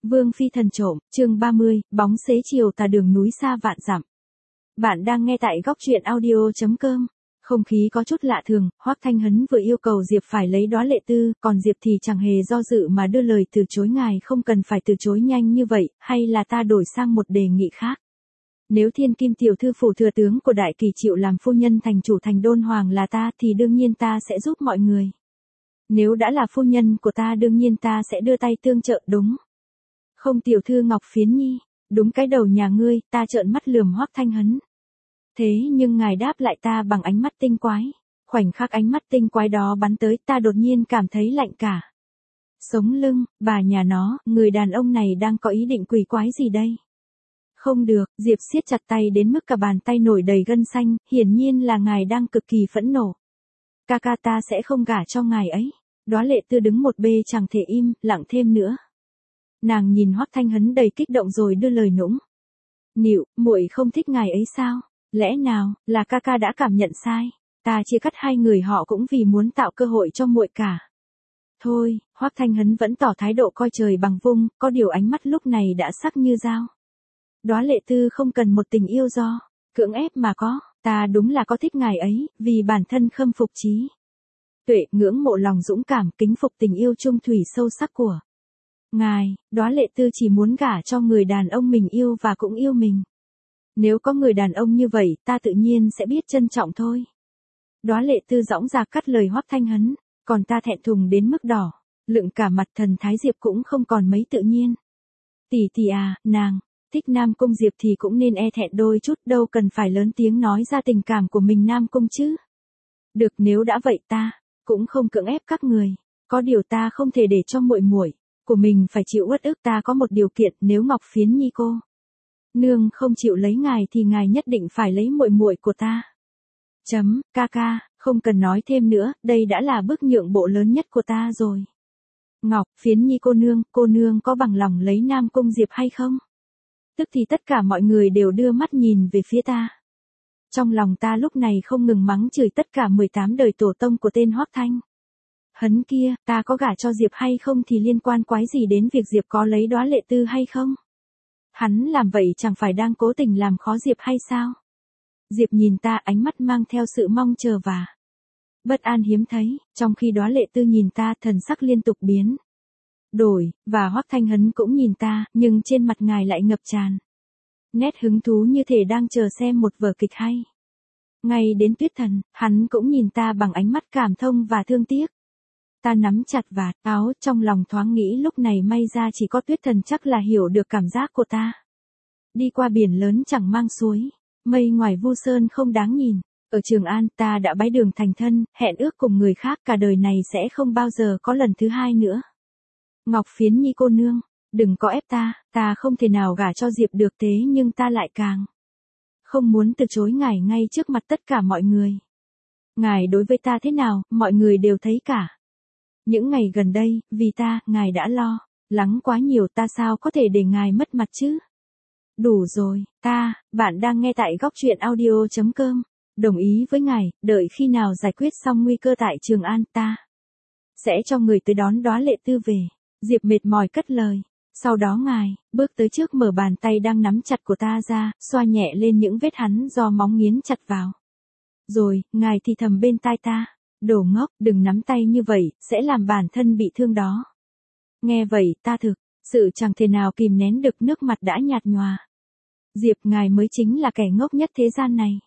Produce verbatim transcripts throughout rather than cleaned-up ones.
Vương phi thần trộm, chương ba mươi, bóng xế chiều tà đường núi xa vạn dặm. Bạn đang nghe tại góc truyện audio chấm com. Không khí có chút lạ thường, Hoắc Thanh Hấn vừa yêu cầu Diệp phải lấy Đóa Lệ Tư, còn Diệp thì chẳng hề do dự mà đưa lời từ chối. Ngài không cần phải từ chối nhanh như vậy, hay là ta đổi sang một đề nghị khác. Nếu Thiên Kim tiểu thư phủ thừa tướng của Đại Kỳ chịu làm phu nhân thành chủ thành Đôn Hoàng là ta thì đương nhiên ta sẽ giúp mọi người. Nếu đã là phu nhân của ta đương nhiên ta sẽ đưa tay tương trợ, đúng. Không tiểu thư Ngọc Phiến Nhi, đúng cái đầu nhà ngươi, ta trợn mắt lườm Hoắc Thanh Hấn. Thế nhưng ngài đáp lại ta bằng ánh mắt tinh quái. Khoảnh khắc ánh mắt tinh quái đó bắn tới, ta đột nhiên cảm thấy lạnh cả sống lưng. Bà nhà nó, người đàn ông này đang có ý định quỷ quái gì đây? Không được, Diệp siết chặt tay đến mức cả bàn tay nổi đầy gân xanh, hiển nhiên là ngài đang cực kỳ phẫn nộ. Ca ca ta sẽ không gả cho ngài ấy. Đóa Lệ Tư đứng một bên chẳng thể im lặng thêm nữa. Nàng nhìn Hoắc Thanh Hấn đầy kích động rồi đưa lời nũng nịu, muội không thích ngài ấy sao? Lẽ nào là ca ca đã cảm nhận sai? Ta chia cắt hai người họ cũng vì muốn tạo cơ hội cho muội cả. Thôi, Hoắc Thanh Hấn vẫn tỏ thái độ coi trời bằng vung, có điều ánh mắt lúc này đã sắc như dao. Đóa Lệ Tư không cần một tình yêu do cưỡng ép mà có, ta đúng là có thích ngài ấy, vì bản thân khâm phục trí tuệ, ngưỡng mộ lòng dũng cảm, kính phục tình yêu trung thủy sâu sắc của ngài. Đóa Lệ Tư chỉ muốn gả cho người đàn ông mình yêu và cũng yêu mình. Nếu có người đàn ông như vậy, ta tự nhiên sẽ biết trân trọng thôi. Đóa Lệ Tư dõng dạc cắt lời Hoắc Thanh Hấn, còn ta thẹn thùng đến mức đỏ lựng cả mặt. Thần thái Diệp cũng không còn mấy tự nhiên. Tỷ tỷ à, nàng thích Nam Cung Diệp thì cũng nên e thẹn đôi chút, đâu cần phải lớn tiếng nói ra tình cảm của mình Nam Cung chứ. Được, nếu đã vậy ta cũng không cưỡng ép các người. Có điều ta không thể để cho muội muội của mình phải chịu uất ức. Ta có một điều kiện, nếu Ngọc Phiến Nhi cô nương không chịu lấy ngài thì ngài nhất định phải lấy muội muội của ta. Chấm, ca ca, không cần nói thêm nữa, đây đã là bước nhượng bộ lớn nhất của ta rồi. Ngọc Phiến Nhi cô nương, cô nương có bằng lòng lấy Nam Cung Diệp hay không? Tức thì tất cả mọi người đều đưa mắt nhìn về phía ta. Trong lòng ta lúc này không ngừng mắng chửi tất cả mười tám đời tổ tông của tên Hoắc Thanh Hấn kia. Ta có gả cho Diệp hay không thì liên quan quái gì đến việc Diệp có lấy Đóa Lệ Tư hay không? Hắn làm vậy chẳng phải đang cố tình làm khó Diệp hay sao? Diệp nhìn ta, ánh mắt mang theo sự mong chờ và bất an hiếm thấy, trong khi Đóa Lệ Tư nhìn ta, thần sắc liên tục biến đổi, và Hoắc Thanh Hấn cũng nhìn ta, nhưng trên mặt ngài lại ngập tràn nét hứng thú, như thể đang chờ xem một vở kịch hay. Ngay đến Tuyết Thần, hắn cũng nhìn ta bằng ánh mắt cảm thông và thương tiếc. Ta nắm chặt vạt áo, trong lòng thoáng nghĩ lúc này may ra chỉ có Tuyết Thần chắc là hiểu được cảm giác của ta. Đi qua biển lớn chẳng mang suối, mây ngoài vu sơn không đáng nhìn. Ở Trường An ta đã bái đường thành thân, hẹn ước cùng người khác cả đời này sẽ không bao giờ có lần thứ hai nữa. Ngọc Phiến Nhi cô nương, đừng có ép ta, ta không thể nào gả cho Diệp được, thế nhưng ta lại càng không muốn từ chối ngài ngay trước mặt tất cả mọi người. Ngài đối với ta thế nào, mọi người đều thấy cả. Những ngày gần đây, vì ta, ngài đã lo lắng quá nhiều, ta sao có thể để ngài mất mặt chứ? Đủ rồi, ta, bạn đang nghe tại góc truyện audio chấm com. Đồng ý với ngài, đợi khi nào giải quyết xong nguy cơ tại Trường An, ta sẽ cho người tới đón Đóa Lệ Tư về. Diệp mệt mỏi cất lời. Sau đó ngài bước tới trước, mở bàn tay đang nắm chặt của ta ra, xoa nhẹ lên những vết hắn do móng nghiến chặt vào. Rồi, ngài thì thầm bên tai ta, đồ ngốc, đừng nắm tay như vậy, sẽ làm bản thân bị thương đó. Nghe vậy, ta thực sự chẳng thể nào kìm nén được, nước mặt đã nhạt nhòa. Diệp, ngài mới chính là kẻ ngốc nhất thế gian này.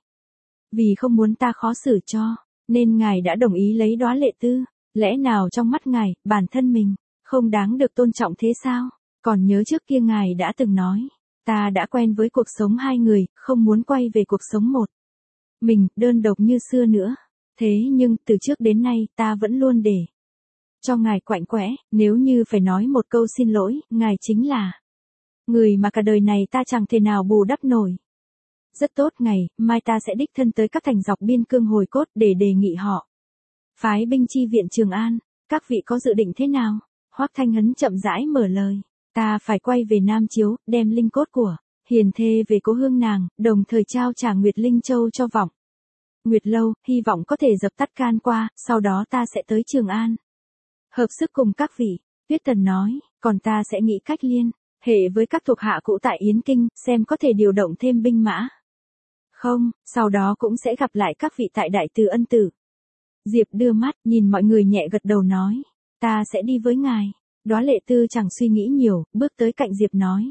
Vì không muốn ta khó xử cho, nên ngài đã đồng ý lấy Đóa Lệ Tư. Lẽ nào trong mắt ngài, bản thân mình không đáng được tôn trọng thế sao? Còn nhớ trước kia ngài đã từng nói, ta đã quen với cuộc sống hai người, không muốn quay về cuộc sống một mình, đơn độc như xưa nữa. Thế nhưng, từ trước đến nay, ta vẫn luôn để cho ngài quạnh quẽ. Nếu như phải nói một câu xin lỗi, ngài chính là người mà cả đời này ta chẳng thể nào bù đắp nổi. Rất tốt, ngày mai ta sẽ đích thân tới các thành dọc biên cương hồi cốt để đề nghị họ phái binh chi viện Trường An. Các vị có dự định thế nào? Hoắc Thanh Hấn chậm rãi mở lời. Ta phải quay về Nam Chiếu, đem linh cốt của hiền thê về cố hương nàng, đồng thời trao trả Nguyệt Linh Châu cho Vọng Nguyệt Lâu, hy vọng có thể dập tắt can qua, sau đó ta sẽ tới Trường An hợp sức cùng các vị. Tuyết Thần nói, còn ta sẽ nghĩ cách liên hệ với các thuộc hạ cũ tại Yến Kinh, xem có thể điều động thêm binh mã. Không, sau đó cũng sẽ gặp lại các vị tại Đại Từ Ân Tử. Diệp đưa mắt, nhìn mọi người nhẹ gật đầu nói. Ta sẽ đi với ngài. Đóa Lệ Tư chẳng suy nghĩ nhiều, bước tới cạnh Diệp nói.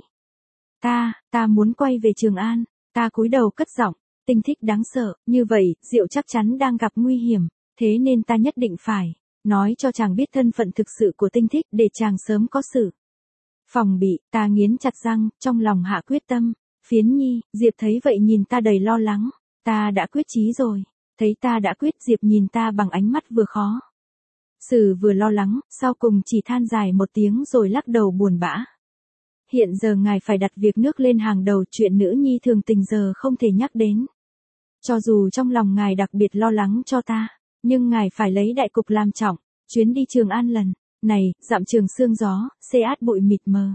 Ta, ta muốn quay về Trường An. Ta cúi đầu cất giọng. Tinh Thích đáng sợ, như vậy, Diệu chắc chắn đang gặp nguy hiểm. Thế nên ta nhất định phải nói cho chàng biết thân phận thực sự của Tinh Thích để chàng sớm có sự phòng bị. Ta nghiến chặt răng, trong lòng hạ quyết tâm. Phiến Nhi, Diệp thấy vậy nhìn ta đầy lo lắng. Ta đã quyết chí rồi. Thấy ta đã quyết, Diệp nhìn ta bằng ánh mắt vừa khó xử vừa lo lắng, sau cùng chỉ than dài một tiếng rồi lắc đầu buồn bã. Hiện giờ ngài phải đặt việc nước lên hàng đầu, chuyện nữ nhi thường tình giờ không thể nhắc đến. Cho dù trong lòng ngài đặc biệt lo lắng cho ta, nhưng ngài phải lấy đại cục làm trọng. Chuyến đi Trường An lần này, dặm trường sương gió, xê át bụi mịt mờ.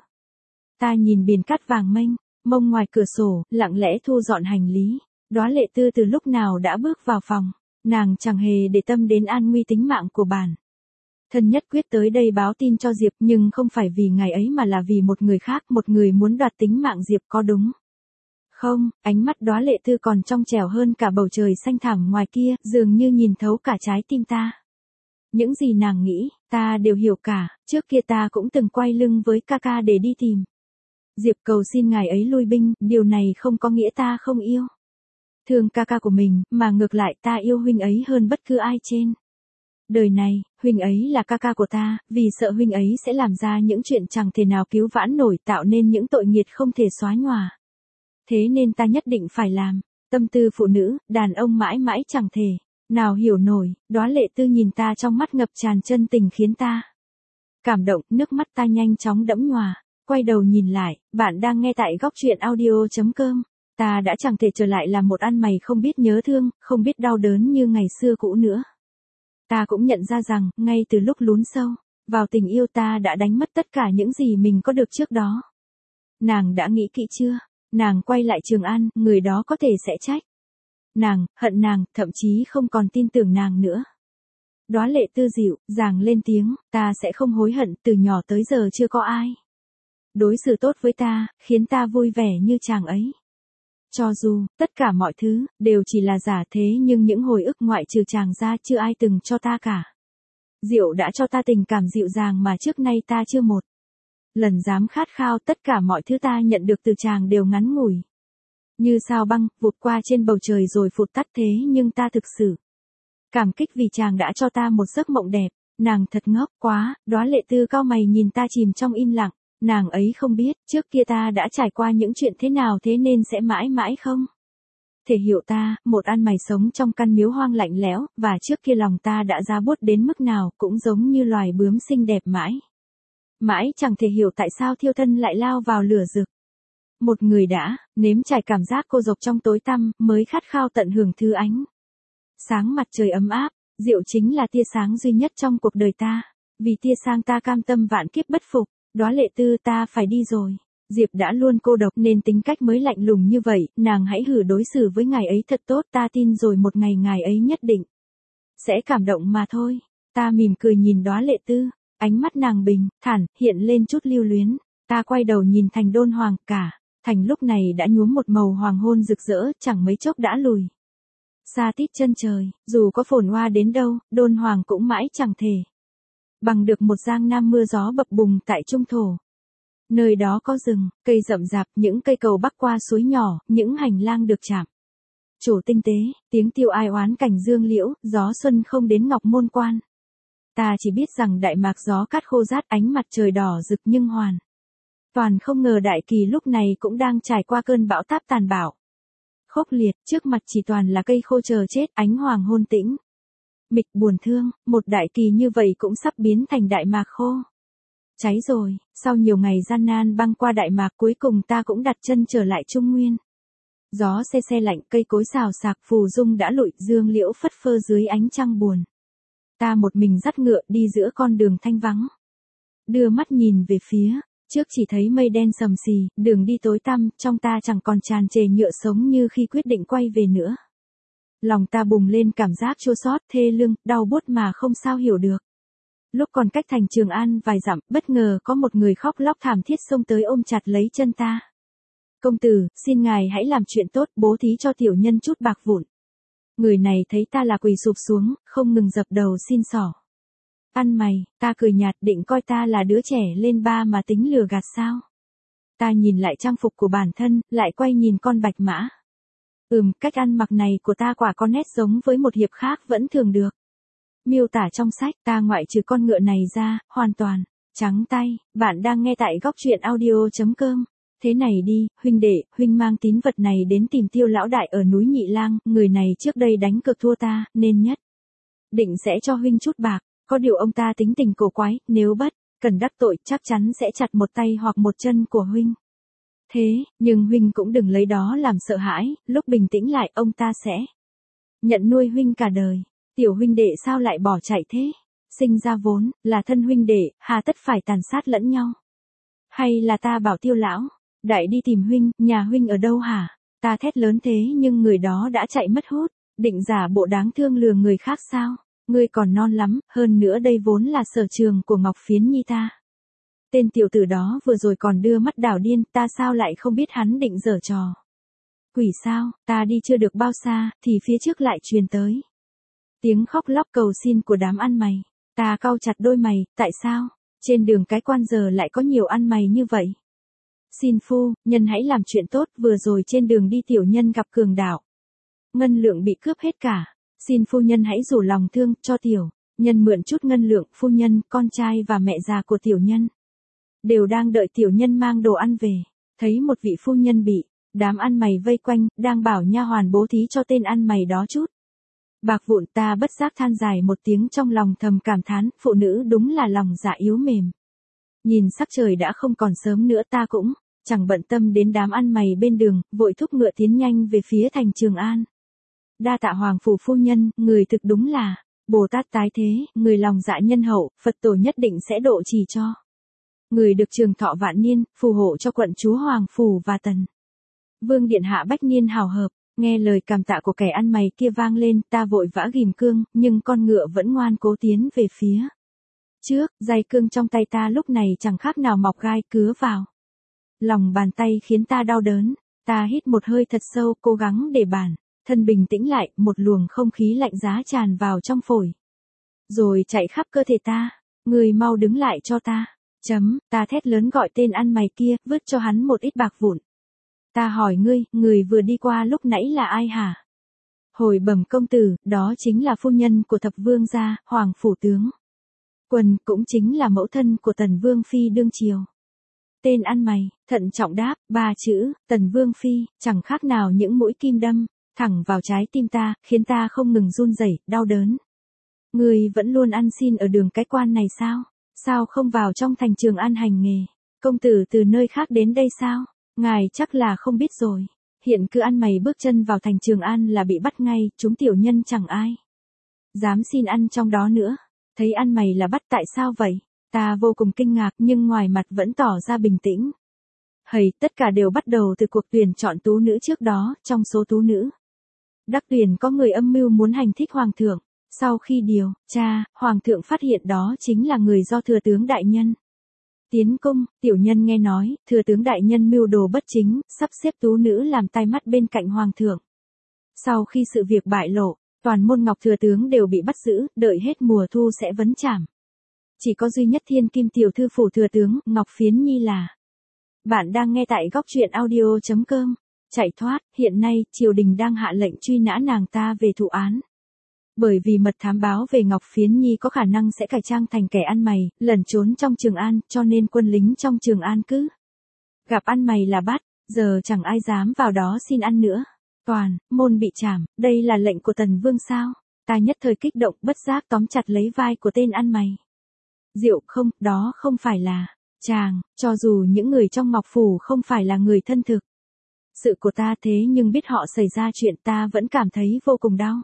Ta nhìn biển cát vàng mênh mông ngoài cửa sổ, lặng lẽ thu dọn hành lý. Đóa Lệ Tư từ lúc nào đã bước vào phòng, nàng chẳng hề để tâm đến an nguy tính mạng của bản thân, nhất quyết tới đây báo tin cho Diệp, nhưng không phải vì ngày ấy mà là vì một người khác, một người muốn đoạt tính mạng Diệp, có đúng không? Ánh mắt Đóa Lệ Tư còn trong trẻo hơn cả bầu trời xanh thẳm ngoài kia, dường như nhìn thấu cả trái tim ta. Những gì nàng nghĩ, ta đều hiểu cả. Trước kia ta cũng từng quay lưng với ca ca để đi tìm Diệp, cầu xin ngài ấy lui binh. Điều này không có nghĩa ta không yêu thương ca ca của mình, mà ngược lại ta yêu huynh ấy hơn bất cứ ai trên đời này. Huynh ấy là ca ca của ta, vì sợ huynh ấy sẽ làm ra những chuyện chẳng thể nào cứu vãn nổi, tạo nên những tội nghiệt không thể xóa nhòa. Thế nên ta nhất định phải làm. Tâm tư phụ nữ, đàn ông mãi mãi chẳng thể nào hiểu nổi. Đóa Lệ Tư nhìn ta trong mắt ngập tràn chân tình khiến ta cảm động, nước mắt ta nhanh chóng đẫm nhòa. Quay đầu nhìn lại, bạn đang nghe tại góc truyện audio chấm com. Ta đã chẳng thể trở lại là một ăn mày không biết nhớ thương, không biết đau đớn như ngày xưa cũ nữa. Ta cũng nhận ra rằng, ngay từ lúc lún sâu vào tình yêu, ta đã đánh mất tất cả những gì mình có được trước đó. Nàng đã nghĩ kỹ chưa? Nàng quay lại Trường An, người đó có thể sẽ trách nàng, hận nàng, thậm chí không còn tin tưởng nàng nữa. Đóa Lệ Tư dịu dàng lên tiếng. Ta sẽ không hối hận, từ nhỏ tới giờ chưa có ai đối xử tốt với ta, khiến ta vui vẻ như chàng ấy. Cho dù, tất cả mọi thứ, đều chỉ là giả, thế nhưng những hồi ức ngoại trừ chàng ra chưa ai từng cho ta cả. Diệu đã cho ta tình cảm dịu dàng mà trước nay ta chưa một lần dám khát khao. Tất cả mọi thứ ta nhận được từ chàng đều ngắn ngủi như sao băng, vụt qua trên bầu trời rồi phụt tắt, thế nhưng ta thực sự cảm kích vì chàng đã cho ta một giấc mộng đẹp. Nàng thật ngốc quá. Đóa Lệ Tư cau mày nhìn ta chìm trong im lặng. Nàng ấy không biết, trước kia ta đã trải qua những chuyện thế nào, thế nên sẽ mãi mãi không thể hiểu ta, một ăn mày sống trong căn miếu hoang lạnh lẽo, và trước kia lòng ta đã giá buốt đến mức nào, cũng giống như loài bướm xinh đẹp mãi mãi chẳng thể hiểu tại sao thiêu thân lại lao vào lửa rực. Một người đã nếm trải cảm giác cô độc trong tối tăm, mới khát khao tận hưởng thứ ánh sáng mặt trời ấm áp. Diệu chính là tia sáng duy nhất trong cuộc đời ta. Vì tia sáng ta cam tâm vạn kiếp bất phục. Đóa Lệ Tư, ta phải đi rồi. Diệp đã luôn cô độc nên tính cách mới lạnh lùng như vậy. Nàng hãy hử đối xử với ngài ấy thật tốt, ta tin rồi một ngày ngài ấy nhất định sẽ cảm động mà thôi. Ta mỉm cười nhìn Đóa Lệ Tư, ánh mắt nàng bình thản, hiện lên chút lưu luyến. Ta quay đầu nhìn thành Đôn Hoàng, cả thành lúc này đã nhuốm một màu hoàng hôn rực rỡ, chẳng mấy chốc đã lùi xa tít chân trời. Dù có phồn hoa đến đâu, Đôn Hoàng cũng mãi chẳng thể bằng được một Giang Nam mưa gió bập bùng tại trung thổ. Nơi đó có rừng, cây rậm rạp, những cây cầu bắc qua suối nhỏ, những hành lang được chạm trổ tinh tế, tiếng tiêu ai oán cảnh dương liễu, gió xuân không đến Ngọc Môn Quan. Ta chỉ biết rằng Đại Mạc gió cát khô rát, ánh mặt trời đỏ rực, nhưng hoàn toàn không ngờ Đại Kỳ lúc này cũng đang trải qua cơn bão táp tàn bạo khốc liệt. Trước mặt chỉ toàn là cây khô chờ chết, ánh hoàng hôn tĩnh mịch buồn thương. Một Đại Kỳ như vậy cũng sắp biến thành Đại Mạc khô cháy rồi. Sau nhiều ngày gian nan băng qua Đại Mạc, cuối cùng ta cũng đặt chân trở lại Trung Nguyên. Gió se se lạnh, cây cối xào xạc, phù dung đã lụi, dương liễu phất phơ dưới ánh trăng buồn. Ta một mình dắt ngựa đi giữa con đường thanh vắng. Đưa mắt nhìn về phía trước, chỉ thấy mây đen sầm xì, đường đi tối tăm, trong ta chẳng còn tràn trề nhựa sống như khi quyết định quay về nữa. Lòng ta bùng lên cảm giác chua xót, thê lương, đau buốt mà không sao hiểu được. Lúc còn cách thành Trường An vài dặm, bất ngờ có một người khóc lóc thảm thiết xông tới ôm chặt lấy chân ta. Công tử, xin ngài hãy làm chuyện tốt, bố thí cho tiểu nhân chút bạc vụn. Người này thấy ta là quỳ sụp xuống, không ngừng dập đầu xin xỏ. Ăn mày, ta cười nhạt, định coi ta là đứa trẻ lên ba mà tính lừa gạt sao? Ta nhìn lại trang phục của bản thân, lại quay nhìn con bạch mã. Ừm, cách ăn mặc này của ta quả có nét giống với một hiệp khác vẫn thường được. Miêu tả trong sách, ta ngoại trừ con ngựa này ra, hoàn toàn trắng tay. Bạn đang nghe tại góc truyện audio chấm com. Thế này đi, huynh đệ, huynh mang tín vật này đến tìm Tiêu lão đại ở núi Nhị Lang, người này trước đây đánh cược thua ta, nên nhất định sẽ cho huynh chút bạc. Có điều ông ta tính tình cổ quái, nếu bất cần đắc tội chắc chắn sẽ chặt một tay hoặc một chân của huynh. Thế, nhưng huynh cũng đừng lấy đó làm sợ hãi, lúc bình tĩnh lại ông ta sẽ nhận nuôi huynh cả đời. Tiểu huynh đệ sao lại bỏ chạy thế? Sinh ra vốn là thân huynh đệ, hà tất phải tàn sát lẫn nhau? Hay là ta bảo Tiêu lão đại đi tìm huynh, nhà huynh ở đâu hả? Ta thét lớn thế nhưng người đó đã chạy mất hút, định giả bộ đáng thương lừa người khác sao? Ngươi còn non lắm, hơn nữa đây vốn là sở trường của Ngọc Phiến Nhi ta. Tên tiểu tử đó vừa rồi còn đưa mắt đảo điên, ta sao lại không biết hắn định giở trò. Quỷ sao, ta đi chưa được bao xa, thì phía trước lại truyền tới tiếng khóc lóc cầu xin của đám ăn mày. Ta cau chặt đôi mày, tại sao? Trên đường cái quan giờ lại có nhiều ăn mày như vậy. Xin phu, nhân hãy làm chuyện tốt, vừa rồi trên đường đi tiểu nhân gặp cường đạo. Ngân lượng bị cướp hết cả. Xin phu nhân hãy rủ lòng thương, cho tiểu nhân mượn chút ngân lượng, phu nhân, con trai và mẹ già của tiểu nhân đều đang đợi tiểu nhân mang đồ ăn về. Thấy một vị phu nhân bị đám ăn mày vây quanh, đang bảo nha hoàn bố thí cho tên ăn mày đó chút bạc vụn, ta bất giác than dài một tiếng trong lòng thầm cảm thán, phụ nữ đúng là lòng dạ yếu mềm. Nhìn sắc trời đã không còn sớm nữa, ta cũng chẳng bận tâm đến đám ăn mày bên đường, vội thúc ngựa tiến nhanh về phía thành Trường An. Đa tạ hoàng phủ phu nhân, người thực đúng là Bồ Tát tái thế, người lòng dạ nhân hậu, Phật tổ nhất định sẽ độ trì cho người được trường thọ vạn niên, phù hộ cho quận chúa hoàng phủ và tần vương điện hạ bách niên hào hợp. Nghe lời cảm tạ của kẻ ăn mày kia vang lên, ta vội vã ghim cương, nhưng con ngựa vẫn ngoan cố tiến về phía trước. Dây cương trong tay ta lúc này chẳng khác nào mọc gai cứa vào lòng bàn tay khiến ta đau đớn. Ta hít một hơi thật sâu, cố gắng để bản thân bình tĩnh lại, một luồng không khí lạnh giá tràn vào trong phổi, rồi chạy khắp cơ thể ta. Người mau đứng lại cho ta. Chấm, ta thét lớn gọi tên ăn mày kia, vứt cho hắn một ít bạc vụn. Ta hỏi ngươi, người vừa đi qua lúc nãy là ai hả? Hồi bẩm công tử, đó chính là phu nhân của thập vương gia, hoàng phủ tướng quân, cũng chính là mẫu thân của tần vương phi đương triều. Tên ăn mày thận trọng đáp, ba chữ tần vương phi chẳng khác nào những mũi kim đâm thẳng vào trái tim ta, khiến ta không ngừng run rẩy, đau đớn. Ngươi vẫn luôn ăn xin ở đường cái quan này sao? Sao không vào trong thành Trường An hành nghề? Công tử từ nơi khác đến đây sao? Ngài chắc là không biết rồi. Hiện cứ ăn mày bước chân vào thành Trường An là bị bắt ngay, chúng tiểu nhân chẳng ai dám xin ăn trong đó nữa. Thấy ăn mày là bắt, tại sao vậy? Ta vô cùng kinh ngạc nhưng ngoài mặt vẫn tỏ ra bình tĩnh. Hầy, tất cả đều bắt đầu từ cuộc tuyển chọn tú nữ trước đó, trong số tú nữ đắc tuyển có người âm mưu muốn hành thích hoàng thượng. Sau khi điều tra, hoàng thượng phát hiện đó chính là người do thừa tướng đại nhân tiến cung. Tiểu nhân nghe nói, thừa tướng đại nhân mưu đồ bất chính, sắp xếp tú nữ làm tai mắt bên cạnh hoàng thượng. Sau khi sự việc bại lộ, toàn môn ngọc thừa tướng đều bị bắt giữ, đợi hết mùa thu sẽ vấn trảm. Chỉ có duy nhất thiên kim tiểu thư phủ thừa tướng, Ngọc Phiến Nhi là. Bạn đang nghe tại góc truyện audio chấm com. Chạy thoát, hiện nay, triều đình đang hạ lệnh truy nã nàng ta về thụ án. Bởi vì mật thám báo về Ngọc Phiến Nhi có khả năng sẽ cải trang thành kẻ ăn mày, lẩn trốn trong Trường An, cho nên quân lính trong Trường An cứ gặp ăn mày là bắt, giờ chẳng ai dám vào đó xin ăn nữa. Toàn môn bị trảm, đây là lệnh của Tần Vương sao? Ta nhất thời kích động, bất giác tóm chặt lấy vai của tên ăn mày. Diệu không, đó không phải là chàng, cho dù những người trong Ngọc Phủ không phải là người thân thực sự của ta, thế nhưng biết họ xảy ra chuyện ta vẫn cảm thấy vô cùng đau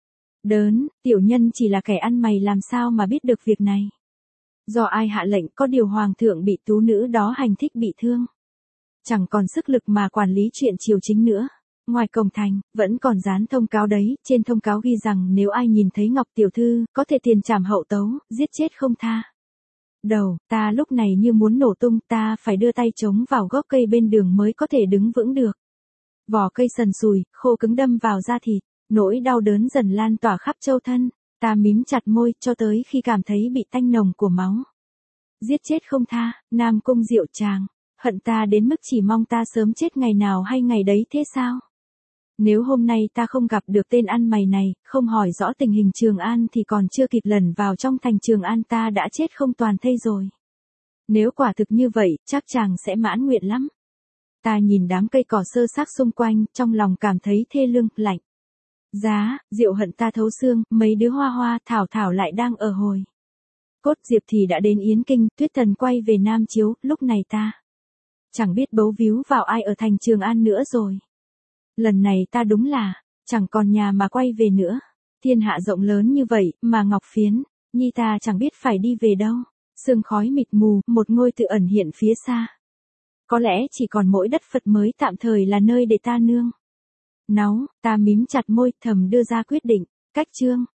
đớn. Tiểu nhân chỉ là kẻ ăn mày làm sao mà biết được việc này. Do ai hạ lệnh, có điều hoàng thượng bị tú nữ đó hành thích bị thương, chẳng còn sức lực mà quản lý chuyện triều chính nữa. ngoài cổng thành, vẫn còn dán thông cáo đấy, trên thông cáo ghi rằng nếu ai nhìn thấy Ngọc tiểu thư, có thể tiền trảm hậu tấu, giết chết không tha. Đầu, ta lúc này như muốn nổ tung, ta phải đưa tay chống vào gốc cây bên đường mới có thể đứng vững được. Vỏ cây sần sùi, khô cứng đâm vào da thịt, nỗi đau đớn dần lan tỏa khắp châu thân, ta mím chặt môi cho tới khi cảm thấy bị tanh nồng của máu. Giết chết không tha, Nam Cung Diệu Tràng, hận ta đến mức chỉ mong ta sớm chết ngày nào hay ngày đấy thế sao? Nếu hôm nay ta không gặp được tên ăn mày này, không hỏi rõ tình hình Trường An thì còn chưa kịp lẩn vào trong thành Trường An ta đã chết không toàn thây rồi. Nếu quả thực như vậy, chắc chàng sẽ mãn nguyện lắm. Ta nhìn đám cây cỏ sơ xác xung quanh, trong lòng cảm thấy thê lương, lạnh. Giá, Diệu hận ta thấu xương, mấy đứa hoa hoa, thảo thảo lại đang ở hồi. Cốt Diệp thì đã đến Yến Kinh, Tuyết Thần quay về Nam Chiếu, lúc này ta chẳng biết bấu víu vào ai ở thành Trường An nữa rồi. Lần này ta đúng là, chẳng còn nhà mà quay về nữa. Thiên hạ rộng lớn như vậy, mà Ngọc Phiến, Nhi ta chẳng biết phải đi về đâu. Sương khói mịt mù, một ngôi tự ẩn hiện phía xa. Có lẽ chỉ còn mỗi đất Phật mới tạm thời là nơi để ta nương náu, ta mím chặt môi thầm đưa ra quyết định, cách chương.